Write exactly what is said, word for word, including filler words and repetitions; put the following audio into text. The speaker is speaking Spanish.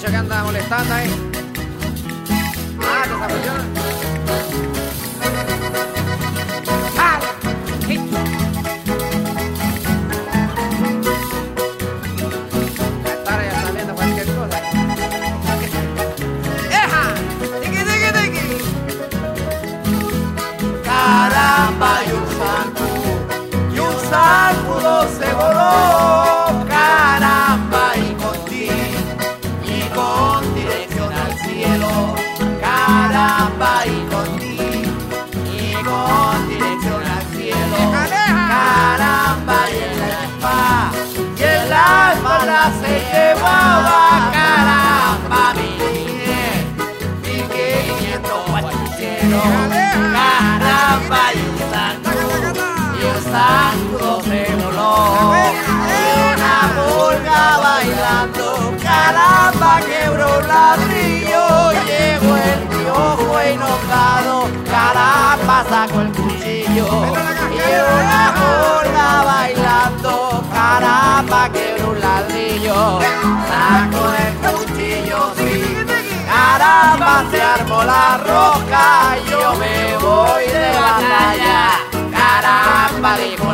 bicho que anda molestando ahí. Ah, que se apasionan. ¡Ah! ¡Sí! Esta hora ya está viendo cualquier cosa. ¡Eja! ¡Tiki, tiki, tiki! Caramba, y un zancudo, y un zancudo se voló. Caramba, y con ti, y con dirección al cielo. Caramba, y con ti, y con dirección al cielo. Caramba, y en la espalda, y en la espalda se llevaba. Caramba, mi niñez, mi quinientos guachicheros. Caramba, y un zancudo, y un zancudo se voló. Y una pulga bailando, caramba, quebró un ladrillo. Llegó el piojo enojado, caramba, sacó el cuchillo. Y una pulga bailando, caramba, quebró un ladrillo. Sacó el cuchillo, sí. Caramba, se armó la roca, yo me voy de batalla. Caramba, dijo